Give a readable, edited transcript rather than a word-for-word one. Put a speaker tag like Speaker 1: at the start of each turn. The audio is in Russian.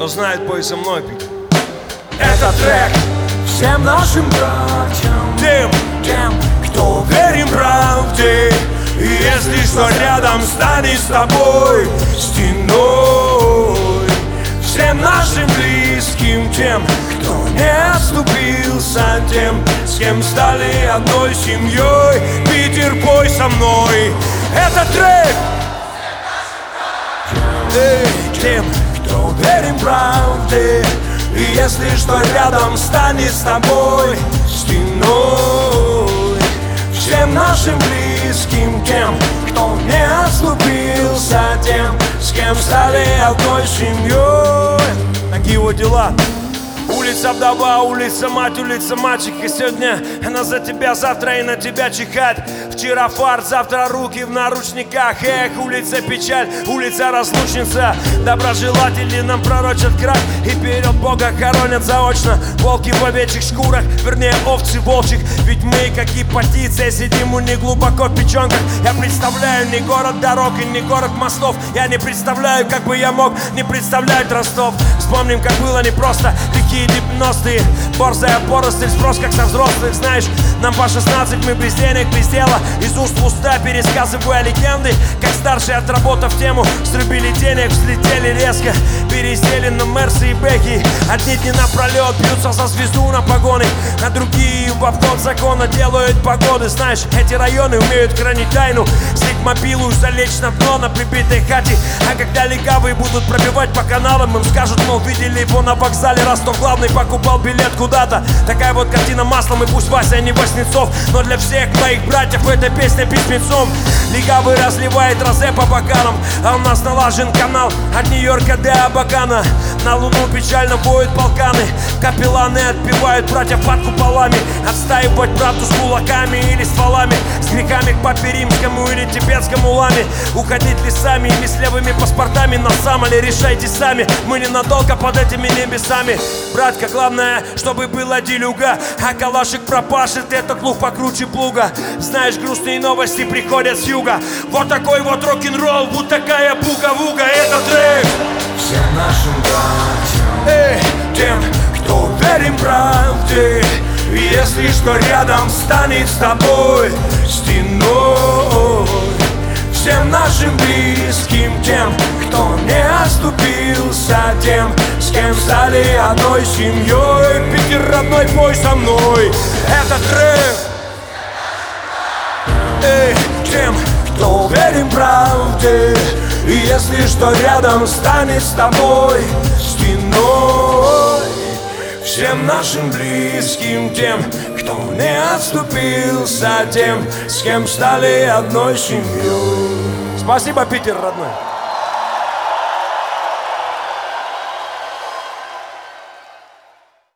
Speaker 1: Кто знает, пой со мной, Питер.
Speaker 2: Это трек всем нашим братьям, тем, кто верим правде. И если что, рядом станет с тобой стеной. Всем нашим близким, тем, кто не отступился, тем, с кем стали одной семьей. Питер, пой со мной. Это трек тем, кто верим правде. И если что, рядом станет с тобой стеной. Всем нашим близким, тем, кто не отступился, тем, с кем стали одной семьей.
Speaker 1: Такие вот дела. Улица вдова, улица мать, улица мальчик. И сегодня она за тебя, завтра и на тебя чихать. Вчера фарт, завтра руки в наручниках. Эх, улица печаль, улица разлучница. Доброжелатели нам пророчат крах, и вперед Бога хоронят заочно. Волки в овечьих шкурах, вернее овцы волчьих. Ведь мы, как ипотиция, сидим у них глубоко в печенках. Я представляю не город дорог и не город мостов. Я не представляю, как бы я мог не представлять Ростов. Вспомним, как было непросто, такие 90-е. Борзая поросль, спрос как со взрослых. Знаешь, нам по 16, мы без денег, без дела. Из уст в уста пересказывая легенды. Как старшие, отработав тему, срубили денег, взлетели резко. Пересели на Мерсы и Бэхи. Одни дни напролет бьются за звезду на погоны, а другие в обход закона делают погоды. Знаешь, эти районы умеют хранить тайну. Слить мобилу и залечь на дно на прибитой хате. А когда легавые будут пробивать по каналам, им скажут, мол, видели его на вокзале. Ростов главный покупал билет куда-то. Такая вот картина маслом, и пусть Вася не Васнецов, но для всех моих братьев эта песня письмецом. Легавый разливает розе по бокалам, а у нас налажен канал от Нью-Йорка до Абакана. На луну печально воют полканы, капелланы отпевают братьев под куполами. Отстаивать брату с кулаками или стволами, с грехами к папе римскому или тибетскому ламе. Уходить лесами или с левыми паспортами на самоле, решайте сами. Мы ненадолго под этими небесами. Братка, главное, чтобы была делюга, а калашик пропашет этот лук покруче плуга. Знаешь, грустные новости приходят с юга. Вот такой вот рок-н-ролл, вот такая буга-вуга. Это трек
Speaker 2: всем нашим братьям, тем, кто верим правде. И если что, рядом станет с тобой стеной. Всем нашим близким, тем, кто не отступился, тем, с кем стали одной семьей. Питер, родной, пой со мной. Это трек тем, кто верим правде. И если что, рядом станет с тобой стеной. Всем нашим близким, тем, кто не отступился, тем, с кем стали одной семьей.
Speaker 1: Спасибо, Питер, родной.